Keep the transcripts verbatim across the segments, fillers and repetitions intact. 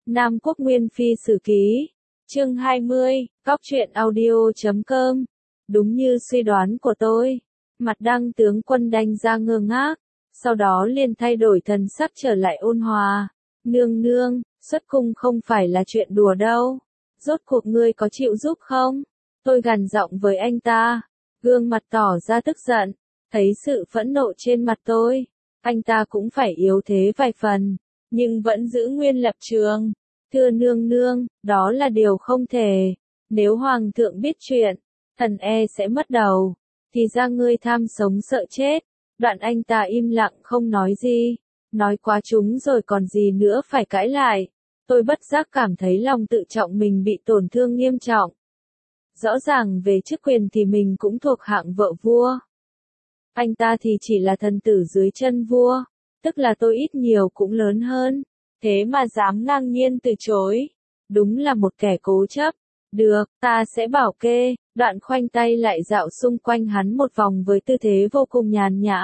Nam Quốc Nguyên Phi Sử Ký, chương hai mươi, Góc truyện audio chấm com. Đúng như suy đoán của tôi, mặt Đăng tướng quân đanh ra ngơ ngác, sau đó liền thay đổi thần sắc trở lại ôn hòa. Nương nương, xuất cung không phải là chuyện đùa đâu. Rốt cuộc ngươi có chịu giúp không? Tôi gằn giọng với anh ta, gương mặt tỏ ra tức giận, thấy sự phẫn nộ trên mặt tôi. Anh ta cũng phải yếu thế vài phần, nhưng vẫn giữ nguyên lập trường. Thưa nương nương, đó là điều không thể. Nếu hoàng thượng biết chuyện, thần e sẽ mất đầu. Thì ra ngươi tham sống sợ chết. Đoạn anh ta im lặng không nói gì. Nói quá chúng rồi còn gì nữa phải cãi lại. Tôi bất giác cảm thấy lòng tự trọng mình bị tổn thương nghiêm trọng. Rõ ràng về chức quyền thì mình cũng thuộc hạng vợ vua. Anh ta thì chỉ là thần tử dưới chân vua, tức là tôi ít nhiều cũng lớn hơn, thế mà dám ngang nhiên từ chối. Đúng là một kẻ cố chấp. Được, ta sẽ bảo kê. Đoạn khoanh tay lại dạo xung quanh hắn một vòng với tư thế vô cùng nhàn nhã.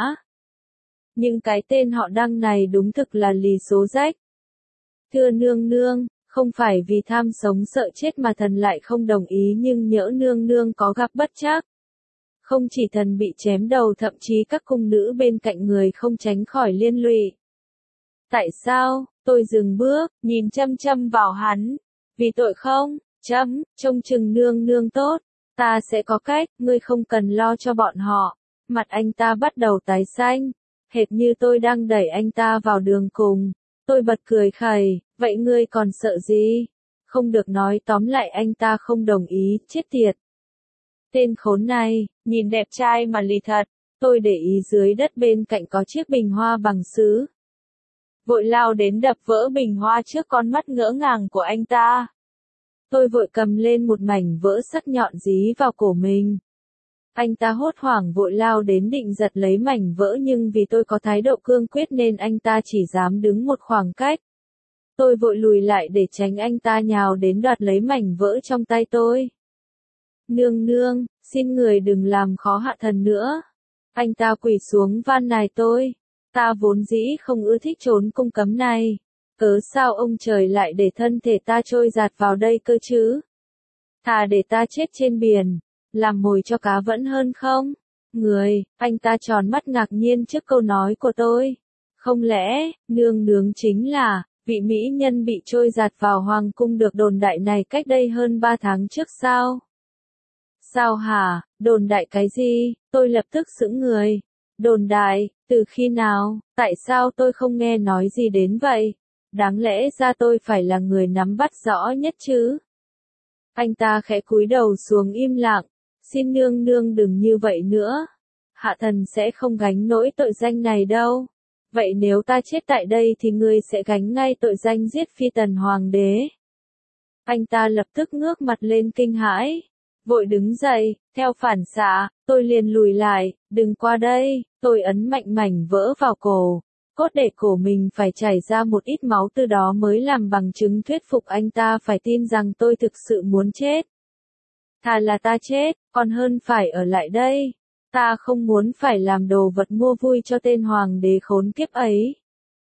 Nhưng cái tên họ Đăng này đúng thực là lì số rách. Thưa nương nương, không phải vì tham sống sợ chết mà thần lại không đồng ý, nhưng nhỡ nương nương có gặp bất trắc. Không chỉ thần bị chém đầu, thậm chí các cung nữ bên cạnh người không tránh khỏi liên lụy. Tại sao? Tôi dừng bước, nhìn chăm chăm vào hắn. Vì tội không? Chấm, trông chừng nương nương tốt. Ta sẽ có cách, ngươi không cần lo cho bọn họ. Mặt anh ta bắt đầu tái xanh, hệt như tôi đang đẩy anh ta vào đường cùng. Tôi bật cười khẩy, vậy ngươi còn sợ gì? Không được nói, tóm lại anh ta không đồng ý, chết tiệt. Tên khốn này, nhìn đẹp trai mà lì thật. Tôi để ý dưới đất bên cạnh có chiếc bình hoa bằng sứ. Vội lao đến đập vỡ bình hoa trước con mắt ngỡ ngàng của anh ta. Tôi vội cầm lên một mảnh vỡ sắc nhọn dí vào cổ mình. Anh ta hốt hoảng vội lao đến định giật lấy mảnh vỡ, nhưng vì tôi có thái độ cương quyết nên anh ta chỉ dám đứng một khoảng cách. Tôi vội lùi lại để tránh anh ta nhào đến đoạt lấy mảnh vỡ trong tay tôi. Nương nương, xin người đừng làm khó hạ thần nữa. Anh ta quỳ xuống van nài tôi. Ta vốn dĩ không ưa thích trốn cung cấm này. Cớ sao ông trời lại để thân thể ta trôi dạt vào đây cơ chứ? Thà để ta chết trên biển, làm mồi cho cá vẫn hơn không? Người, anh ta tròn mắt ngạc nhiên trước câu nói của tôi. Không lẽ, nương nương chính là vị mỹ nhân bị trôi dạt vào hoàng cung được đồn đại này cách đây hơn ba tháng trước sao? Sao hả? Đồn đại cái gì? Tôi lập tức sững người. Đồn đại? Từ khi nào? Tại sao tôi không nghe nói gì đến vậy? Đáng lẽ ra tôi phải là người nắm bắt rõ nhất chứ? Anh ta khẽ cúi đầu xuống im lặng. Xin nương nương đừng như vậy nữa. Hạ thần sẽ không gánh nỗi tội danh này đâu. Vậy nếu ta chết tại đây thì ngươi sẽ gánh ngay tội danh giết phi tần hoàng đế. Anh ta lập tức ngước mặt lên kinh hãi. Vội đứng dậy, theo phản xạ, tôi liền lùi lại, đừng qua đây. Tôi ấn mạnh mảnh vỡ vào cổ. Cốt để cổ mình phải chảy ra một ít máu, từ đó mới làm bằng chứng thuyết phục anh ta phải tin rằng tôi thực sự muốn chết. Thà là ta chết, còn hơn phải ở lại đây. Ta không muốn phải làm đồ vật mua vui cho tên hoàng đế khốn kiếp ấy.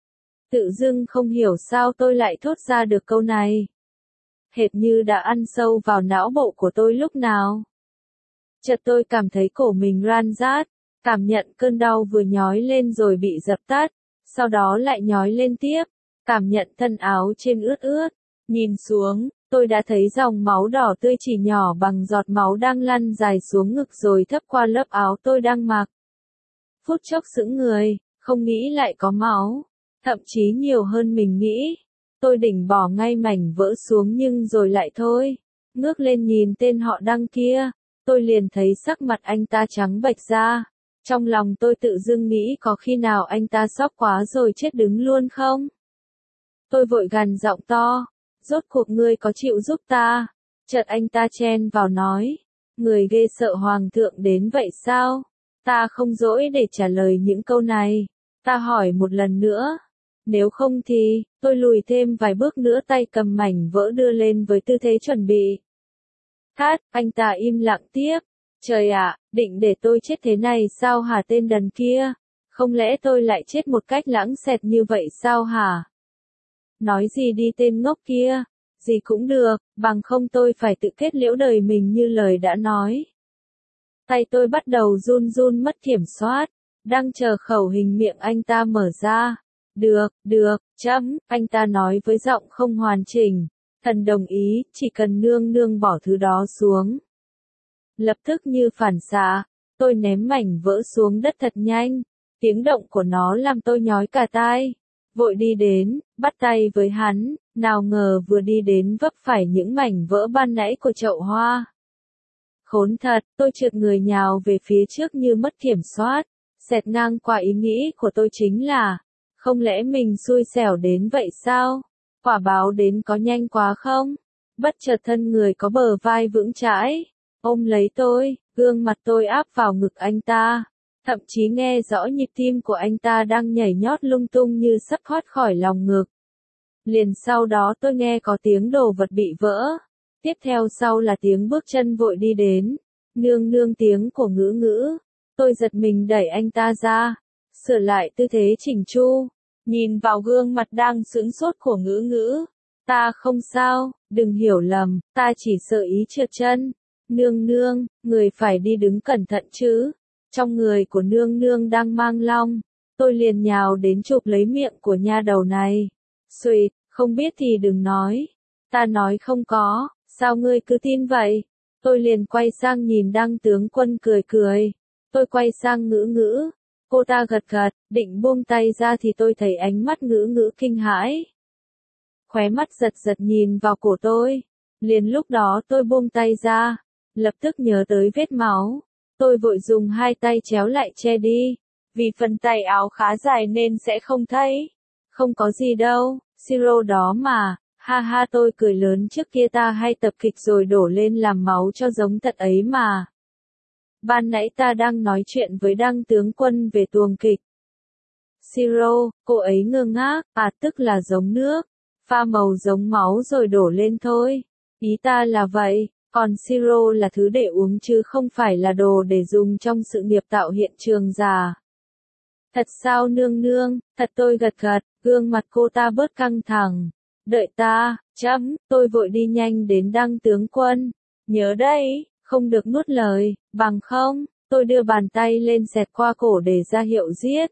Tự dưng không hiểu sao tôi lại thốt ra được câu này. Hệt như đã ăn sâu vào não bộ của tôi lúc nào. Chợt tôi cảm thấy cổ mình ran rát, cảm nhận cơn đau vừa nhói lên rồi bị dập tắt, sau đó lại nhói lên tiếp, cảm nhận thân áo trên ướt ướt, nhìn xuống, tôi đã thấy dòng máu đỏ tươi chỉ nhỏ bằng giọt máu đang lăn dài xuống ngực rồi thấm qua lớp áo tôi đang mặc. Phút chốc sững người, không nghĩ lại có máu, thậm chí nhiều hơn mình nghĩ. Tôi định bỏ ngay mảnh vỡ xuống nhưng rồi lại thôi. Ngước lên nhìn tên họ Đăng kia, tôi liền thấy sắc mặt anh ta trắng bệch ra. Trong lòng tôi tự dưng nghĩ có khi nào anh ta sốc quá rồi chết đứng luôn không? Tôi vội gằn giọng to, rốt cuộc ngươi có chịu giúp ta? Chợt anh ta chen vào nói, người ghê sợ hoàng thượng đến vậy sao? Ta không dỗi để trả lời những câu này. Ta hỏi một lần nữa. Nếu không thì, tôi lùi thêm vài bước nữa, tay cầm mảnh vỡ đưa lên với tư thế chuẩn bị. Cát, anh ta im lặng tiếp. Trời ạ, định để tôi chết thế này sao hả tên đần kia? Không lẽ tôi lại chết một cách lãng xẹt như vậy sao hả? Nói gì đi tên ngốc kia, gì cũng được, bằng không tôi phải tự kết liễu đời mình như lời đã nói. Tay tôi bắt đầu run run mất kiểm soát, đang chờ khẩu hình miệng anh ta mở ra. Được, được, chấm, anh ta nói với giọng không hoàn chỉnh. Thần đồng ý, chỉ cần nương nương bỏ thứ đó xuống. Lập tức như phản xạ, tôi ném mảnh vỡ xuống đất thật nhanh. Tiếng động của nó làm tôi nhói cả tai. Vội đi đến, bắt tay với hắn, nào ngờ vừa đi đến vấp phải những mảnh vỡ ban nãy của chậu hoa. Khốn thật, tôi trượt người nhào về phía trước như mất kiểm soát. Xẹt ngang qua ý nghĩ của tôi chính là, không lẽ mình xui xẻo đến vậy sao? Quả báo đến có nhanh quá không? Bất chợt thân người có bờ vai vững chãi, ôm lấy tôi, gương mặt tôi áp vào ngực anh ta. Thậm chí nghe rõ nhịp tim của anh ta đang nhảy nhót lung tung như sắp thoát khỏi lòng ngực. Liền sau đó tôi nghe có tiếng đồ vật bị vỡ. Tiếp theo sau là tiếng bước chân vội đi đến. Nương nương tiếng của Ngữ Ngữ. Tôi giật mình đẩy anh ta ra. Sửa lại tư thế chỉnh chu. Nhìn vào gương mặt đang sững sốt của Ngữ Ngữ. Ta không sao, đừng hiểu lầm, ta chỉ sợ ý trượt chân. Nương nương, người phải đi đứng cẩn thận chứ. Trong người của nương nương đang mang long. Tôi liền nhào đến chụp lấy miệng của nha đầu này. Xuyệt, không biết thì đừng nói. Ta nói không có, sao ngươi cứ tin vậy? Tôi liền quay sang nhìn Đăng tướng quân cười cười. Tôi quay sang Ngữ Ngữ. Cô ta gật gật, định buông tay ra thì tôi thấy ánh mắt Ngữ Ngữ kinh hãi. Khóe mắt giật giật nhìn vào cổ tôi. Liền lúc đó tôi buông tay ra. Lập tức nhớ tới vết máu. Tôi vội dùng hai tay chéo lại che đi. Vì phần tay áo khá dài nên sẽ không thấy. Không có gì đâu, siro đó mà. Ha ha, tôi cười lớn, trước kia ta hay tập kịch rồi đổ lên làm máu cho giống thật ấy mà. Ban nãy ta đang nói chuyện với Đăng tướng quân về tuồng kịch. Siro, cô ấy ngơ ngác, à tức là giống nước. Pha màu giống máu rồi đổ lên thôi. Ý ta là vậy, còn siro là thứ để uống chứ không phải là đồ để dùng trong sự nghiệp tạo hiện trường giả. Thật sao nương nương, thật, tôi gật gật, gương mặt cô ta bớt căng thẳng. Đợi ta, chấm, tôi vội đi nhanh đến Đăng tướng quân. Nhớ đây, không được nuốt lời, bằng không, tôi đưa bàn tay lên xẹt qua cổ để ra hiệu giết.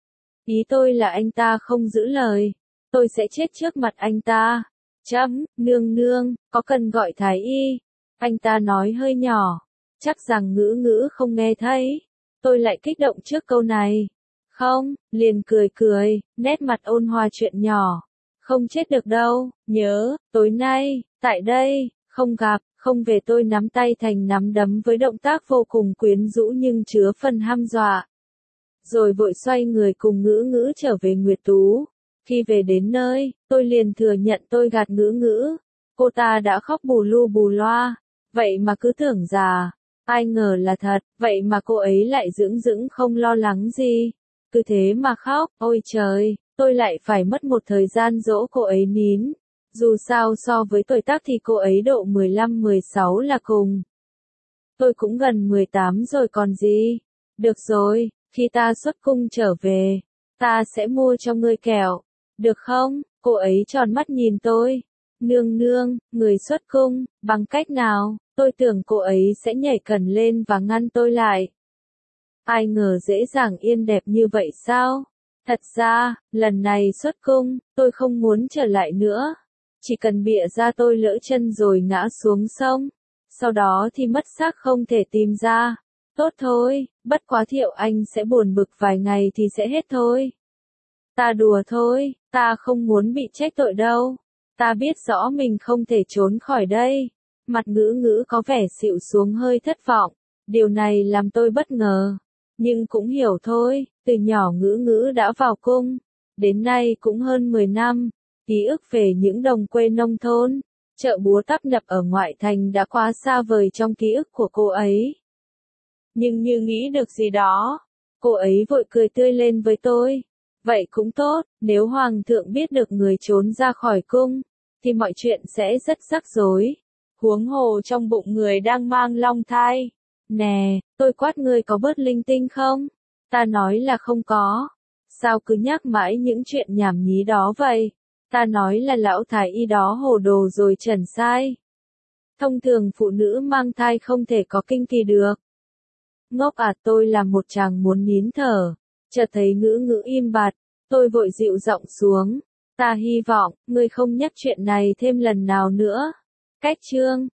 Ý tôi là anh ta không giữ lời, tôi sẽ chết trước mặt anh ta. Chấm, nương nương, có cần gọi thái y? Anh ta nói hơi nhỏ, chắc rằng Ngữ Ngữ không nghe thấy. Tôi lại kích động trước câu này. Không, liền cười cười, nét mặt ôn hòa chuyện nhỏ. Không chết được đâu, nhớ, tối nay, tại đây, không gặp, không về. Tôi nắm tay thành nắm đấm với động tác vô cùng quyến rũ nhưng chứa phần hăm dọa. Rồi vội xoay người cùng Ngữ Ngữ trở về Nguyệt Tú. Khi về đến nơi, tôi liền thừa nhận tôi gạt Ngữ Ngữ. Cô ta đã khóc bù lu bù loa, vậy mà cứ tưởng già. Ai ngờ là thật, vậy mà cô ấy lại dững dững không lo lắng gì. Cứ thế mà khóc, ôi trời, tôi lại phải mất một thời gian dỗ cô ấy nín. Dù sao so với tuổi tác thì cô ấy độ mười lăm mười sáu là cùng. Tôi cũng gần mười tám rồi còn gì. Được rồi, khi ta xuất cung trở về, ta sẽ mua cho ngươi kẹo. Được không? Cô ấy tròn mắt nhìn tôi. Nương nương, người xuất cung, bằng cách nào? Tôi tưởng cô ấy sẽ nhảy cẩn lên và ngăn tôi lại. Ai ngờ dễ dàng yên đẹp như vậy sao? Thật ra, lần này xuất cung, tôi không muốn trở lại nữa. Chỉ cần bịa ra tôi lỡ chân rồi ngã xuống sông. Sau đó thì mất xác không thể tìm ra. Tốt thôi, bất quá Thiệu Anh sẽ buồn bực vài ngày thì sẽ hết thôi. Ta đùa thôi, ta không muốn bị trách tội đâu. Ta biết rõ mình không thể trốn khỏi đây. Mặt Ngữ Ngữ có vẻ xịu xuống hơi thất vọng. Điều này làm tôi bất ngờ. Nhưng cũng hiểu thôi, từ nhỏ Ngữ Ngữ đã vào cung. Đến nay cũng hơn mười năm. Ký ức về những đồng quê nông thôn, chợ búa tấp nập ở ngoại thành đã quá xa vời trong ký ức của cô ấy. Nhưng như nghĩ được gì đó, cô ấy vội cười tươi lên với tôi. Vậy cũng tốt, nếu hoàng thượng biết được người trốn ra khỏi cung, thì mọi chuyện sẽ rất rắc rối. Huống hồ trong bụng người đang mang long thai. Nè, tôi quát ngươi có bớt linh tinh không? Ta nói là không có. Sao cứ nhắc mãi những chuyện nhảm nhí đó vậy? Ta nói là lão thái y đó hồ đồ rồi trần sai. Thông thường phụ nữ mang thai không thể có kinh kỳ được. Ngốc à, tôi là một chàng muốn nín thở, chợt thấy ngữ ngữ im bặt, tôi vội dịu giọng xuống. Ta hy vọng, ngươi không nhắc chuyện này thêm lần nào nữa. Cách chương